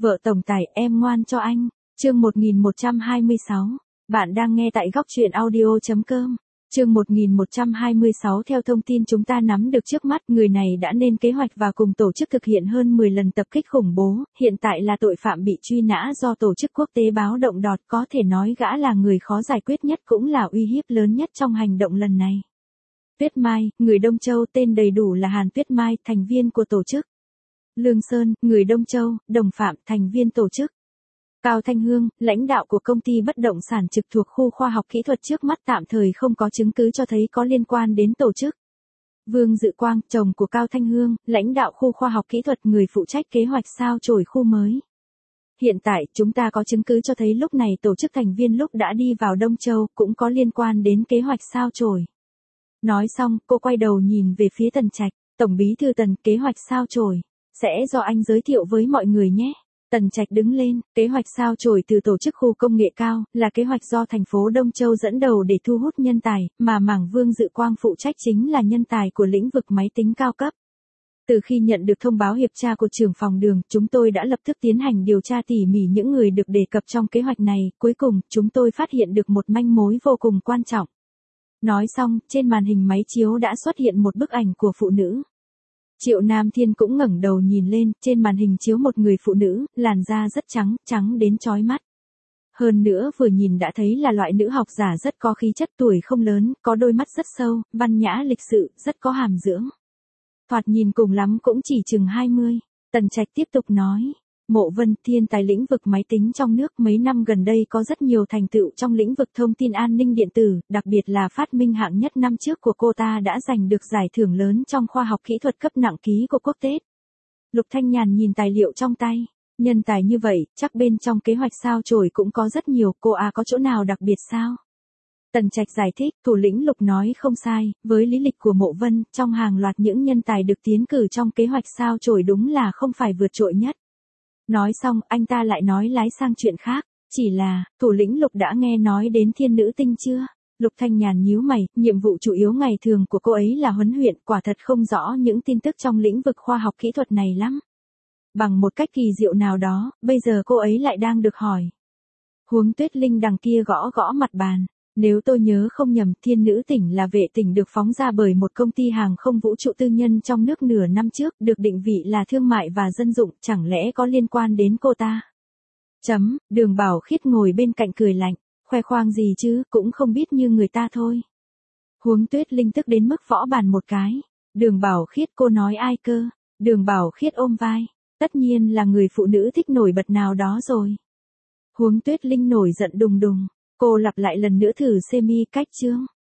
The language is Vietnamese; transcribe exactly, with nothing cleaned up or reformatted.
Vợ tổng tài, em ngoan cho anh. Chương một nghìn một trăm hai mươi sáu. Bạn đang nghe tại góc truyện audio chấm com. Chương một nghìn một trăm hai mươi sáu. Theo thông tin chúng ta nắm được trước mắt, người này đã lên kế hoạch và cùng tổ chức thực hiện hơn mười lần tập kích khủng bố, hiện tại là tội phạm bị truy nã do tổ chức quốc tế báo động đọt, có thể nói gã là người khó giải quyết nhất cũng là uy hiếp lớn nhất trong hành động lần này. Tuyết Mai, người Đông Châu, tên đầy đủ là Hàn Tuyết Mai, thành viên của tổ chức. Lương Sơn, người Đông Châu, đồng phạm, thành viên tổ chức. Cao Thanh Hương, lãnh đạo của công ty bất động sản trực thuộc khu khoa học kỹ thuật, trước mắt tạm thời không có chứng cứ cho thấy có liên quan đến tổ chức. Vương Dự Quang, chồng của Cao Thanh Hương, lãnh đạo khu khoa học kỹ thuật, người phụ trách kế hoạch sao chổi khu mới. Hiện tại, chúng ta có chứng cứ cho thấy lúc này tổ chức thành viên lúc đã đi vào Đông Châu cũng có liên quan đến kế hoạch sao chổi. Nói xong, cô quay đầu nhìn về phía Tần Trạch, Tổng bí thư Tần, kế hoạch sao chổi sẽ do anh giới thiệu với mọi người nhé. Tần Trạch đứng lên, kế hoạch sao chổi từ tổ chức khu công nghệ cao, là kế hoạch do thành phố Đông Châu dẫn đầu để thu hút nhân tài, mà mảng Vương Dự Quang phụ trách chính là nhân tài của lĩnh vực máy tính cao cấp. Từ khi nhận được thông báo hiệp tra của trưởng phòng Đường, chúng tôi đã lập tức tiến hành điều tra tỉ mỉ những người được đề cập trong kế hoạch này, cuối cùng, chúng tôi phát hiện được một manh mối vô cùng quan trọng. Nói xong, trên màn hình máy chiếu đã xuất hiện một bức ảnh của phụ nữ. Triệu Nam Thiên cũng ngẩng đầu nhìn lên, trên màn hình chiếu một người phụ nữ, làn da rất trắng, trắng đến chói mắt. Hơn nữa vừa nhìn đã thấy là loại nữ học giả rất có khí chất, tuổi không lớn, có đôi mắt rất sâu, văn nhã lịch sự, rất có hàm dưỡng. Thoạt nhìn cùng lắm cũng chỉ chừng hai mươi. Tần Trạch tiếp tục nói. Mộ Vân, thiên tài lĩnh vực máy tính trong nước, mấy năm gần đây có rất nhiều thành tựu trong lĩnh vực thông tin an ninh điện tử, đặc biệt là phát minh hạng nhất năm trước của cô ta đã giành được giải thưởng lớn trong khoa học kỹ thuật cấp nặng ký của quốc tế. Lục Thanh Nhàn nhìn tài liệu trong tay, nhân tài như vậy, chắc bên trong kế hoạch sao chổi cũng có rất nhiều, cô à có chỗ nào đặc biệt sao? Tần Trạch giải thích, thủ lĩnh Lục nói không sai, với lý lịch của Mộ Vân, trong hàng loạt những nhân tài được tiến cử trong kế hoạch sao chổi đúng là không phải vượt trội nhất. Nói xong, anh ta lại nói lái sang chuyện khác, chỉ là, thủ lĩnh Lục đã nghe nói đến Thiên Nữ Tinh chưa? Lục Thanh Nhàn nhíu mày, nhiệm vụ chủ yếu ngày thường của cô ấy là huấn luyện, quả thật không rõ những tin tức trong lĩnh vực khoa học kỹ thuật này lắm. Bằng một cách kỳ diệu nào đó, bây giờ cô ấy lại đang được hỏi. Huống Tuyết Linh đằng kia gõ gõ mặt bàn. Nếu tôi nhớ không nhầm, Thiên Nữ Tỉnh là vệ tinh được phóng ra bởi một công ty hàng không vũ trụ tư nhân trong nước nửa năm trước, được định vị là thương mại và dân dụng, chẳng lẽ có liên quan đến cô ta? Chấm, Đường Bảo Khiết ngồi bên cạnh cười lạnh, khoe khoang gì chứ, cũng không biết như người ta thôi. Huống Tuyết Linh tức đến mức võ bàn một cái. Đường Bảo Khiết, cô nói ai cơ? Đường Bảo Khiết ôm vai, tất nhiên là người phụ nữ thích nổi bật nào đó rồi. Huống Tuyết Linh nổi giận đùng đùng. Cô lặp lại lần nữa thử semi cách chương.